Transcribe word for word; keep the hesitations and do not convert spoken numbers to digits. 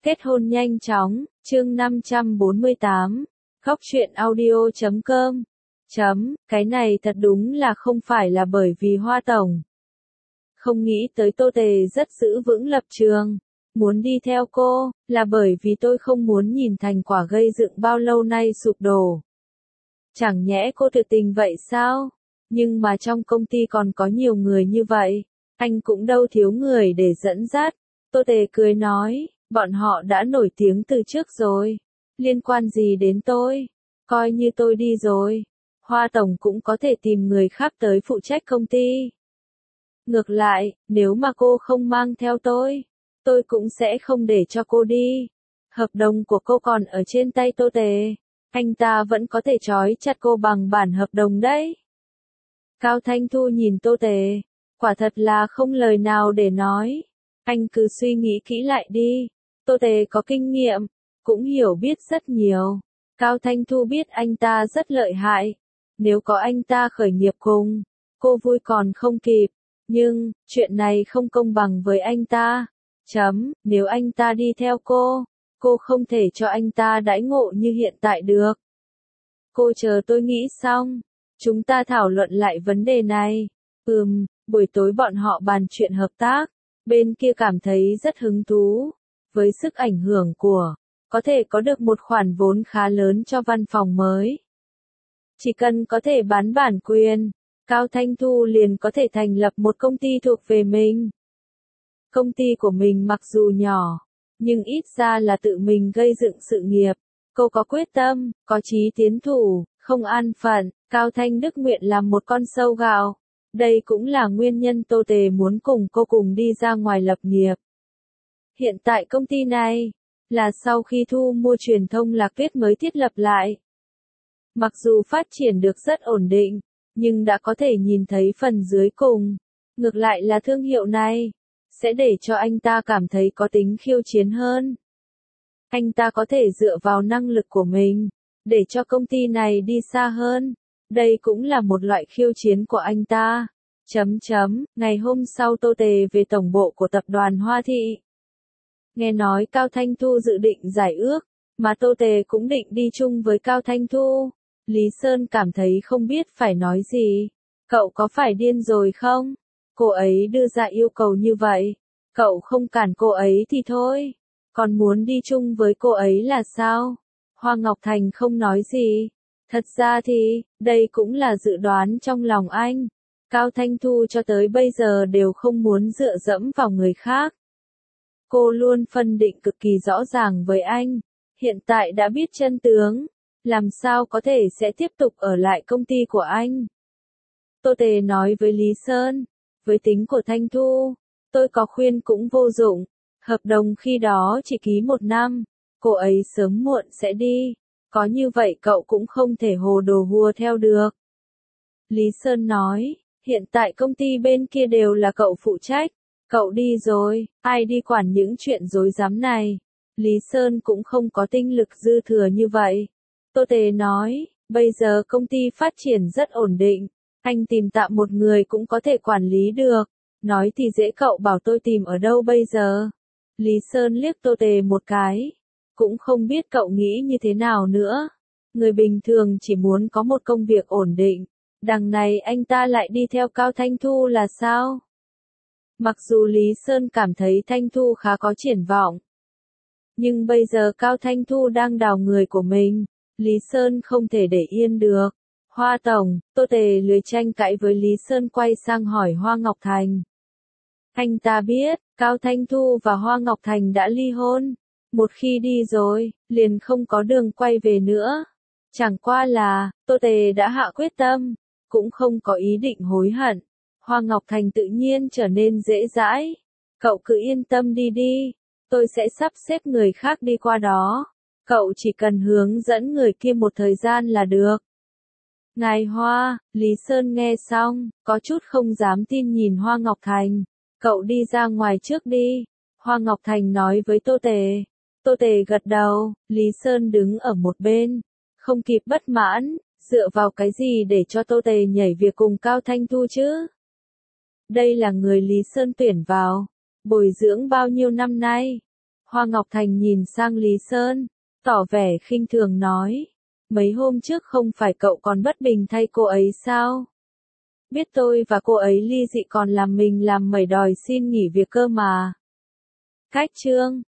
Kết hôn nhanh chóng, chương năm trăm bốn mươi tám, góc truyện audio chấm com. Chấm, cái này thật đúng là không phải là bởi vì Hoa Tổng. Không nghĩ tới Tô Tề rất giữ vững lập trường, muốn đi theo cô, là bởi vì tôi không muốn nhìn thành quả gây dựng bao lâu nay sụp đổ. Chẳng nhẽ cô tuyệt tình vậy sao? Nhưng mà trong công ty còn có nhiều người như vậy, anh cũng đâu thiếu người để dẫn dắt. Tô Tề cười nói, bọn họ đã nổi tiếng từ trước rồi, liên quan gì đến tôi, coi như tôi đi rồi, Hoa Tổng cũng có thể tìm người khác tới phụ trách công ty. Ngược lại, nếu mà cô không mang theo tôi, tôi cũng sẽ không để cho cô đi. Hợp đồng của cô còn ở trên tay Tô Tề, anh ta vẫn có thể trói chặt cô bằng bản hợp đồng đấy. Cao Thanh Thu nhìn Tô Tề, quả thật là không lời nào để nói. Anh cứ suy nghĩ kỹ lại đi. Tô Tề có kinh nghiệm, cũng hiểu biết rất nhiều. Cao Thanh Thu biết anh ta rất lợi hại. Nếu có anh ta khởi nghiệp cùng, cô vui còn không kịp. Nhưng, chuyện này không công bằng với anh ta. Chấm, nếu anh ta đi theo cô, cô không thể cho anh ta đãi ngộ như hiện tại được. Cô chờ tôi nghĩ xong, chúng ta thảo luận lại vấn đề này. Ừm, buổi tối bọn họ bàn chuyện hợp tác. Bên kia cảm thấy rất hứng thú. Với sức ảnh hưởng của, có thể có được một khoản vốn khá lớn cho văn phòng mới. Chỉ cần có thể bán bản quyền, Cao Thanh Thu liền có thể thành lập một công ty thuộc về mình. Công ty của mình mặc dù nhỏ, nhưng ít ra là tự mình gây dựng sự nghiệp. Cô có quyết tâm, có chí tiến thủ, không an phận. Cao Thanh Đức nguyện làm một con sâu gạo. Đây cũng là nguyên nhân Tô Tề muốn cùng cô cùng đi ra ngoài lập nghiệp. Hiện tại công ty này, là sau khi thu mua truyền thông Lạc Tuyết mới thiết lập lại. Mặc dù phát triển được rất ổn định, nhưng đã có thể nhìn thấy phần dưới cùng. Ngược lại là thương hiệu này, sẽ để cho anh ta cảm thấy có tính khiêu chiến hơn. Anh ta có thể dựa vào năng lực của mình, để cho công ty này đi xa hơn. Đây cũng là một loại khiêu chiến của anh ta. Chấm chấm, ngày hôm sau Tô Tề về tổng bộ của tập đoàn Hoa Thị. Nghe nói Cao Thanh Thu dự định giải ước, mà Tô Tề cũng định đi chung với Cao Thanh Thu. Lý Sơn cảm thấy không biết phải nói gì. Cậu có phải điên rồi không? Cô ấy đưa ra yêu cầu như vậy. Cậu không cản cô ấy thì thôi. Còn muốn đi chung với cô ấy là sao? Hoa Ngọc Thành không nói gì. Thật ra thì, đây cũng là dự đoán trong lòng anh. Cao Thanh Thu cho tới bây giờ đều không muốn dựa dẫm vào người khác. Cô luôn phân định cực kỳ rõ ràng với anh. Hiện tại đã biết chân tướng, làm sao có thể sẽ tiếp tục ở lại công ty của anh. Tô Tề nói với Lý Sơn, với tính của Thanh Thu, tôi có khuyên cũng vô dụng. Hợp đồng khi đó chỉ ký một năm, cô ấy sớm muộn sẽ đi. Có như vậy cậu cũng không thể hồ đồ hùa theo được. Lý Sơn nói, hiện tại công ty bên kia đều là cậu phụ trách. Cậu đi rồi, ai đi quản những chuyện rối rắm này. Lý Sơn cũng không có tinh lực dư thừa như vậy. Tô Tề nói, bây giờ công ty phát triển rất ổn định. Anh tìm tạm một người cũng có thể quản lý được. Nói thì dễ, cậu bảo tôi tìm ở đâu bây giờ. Lý Sơn liếc Tô Tề một cái. Cũng không biết cậu nghĩ như thế nào nữa. Người bình thường chỉ muốn có một công việc ổn định. Đằng này anh ta lại đi theo Cao Thanh Thu là sao? Mặc dù Lý Sơn cảm thấy Thanh Thu khá có triển vọng. Nhưng bây giờ Cao Thanh Thu đang đào người của mình. Lý Sơn không thể để yên được. Hoa Tổng, Tô Tề lười tranh cãi với Lý Sơn, quay sang hỏi Hoa Ngọc Thành. Anh ta biết, Cao Thanh Thu và Hoa Ngọc Thành đã ly hôn. Một khi đi rồi, liền không có đường quay về nữa. Chẳng qua là, Tô Tề đã hạ quyết tâm, cũng không có ý định hối hận. Hoa Ngọc Thành tự nhiên trở nên dễ dãi. Cậu cứ yên tâm đi đi, tôi sẽ sắp xếp người khác đi qua đó. Cậu chỉ cần hướng dẫn người kia một thời gian là được. Ngài Hoa, Lý Sơn nghe xong, có chút không dám tin nhìn Hoa Ngọc Thành. Cậu đi ra ngoài trước đi. Hoa Ngọc Thành nói với Tô Tề. Tô Tề gật đầu, Lý Sơn đứng ở một bên. Không kịp bất mãn, dựa vào cái gì để cho Tô Tề nhảy việc cùng Cao Thanh Thu chứ? Đây là người Lý Sơn tuyển vào, bồi dưỡng bao nhiêu năm nay. Hoa Ngọc Thành nhìn sang Lý Sơn, tỏ vẻ khinh thường nói. Mấy hôm trước không phải cậu còn bất bình thay cô ấy sao? Biết tôi và cô ấy ly dị còn làm mình làm mẩy đòi xin nghỉ việc cơ mà. Cách chương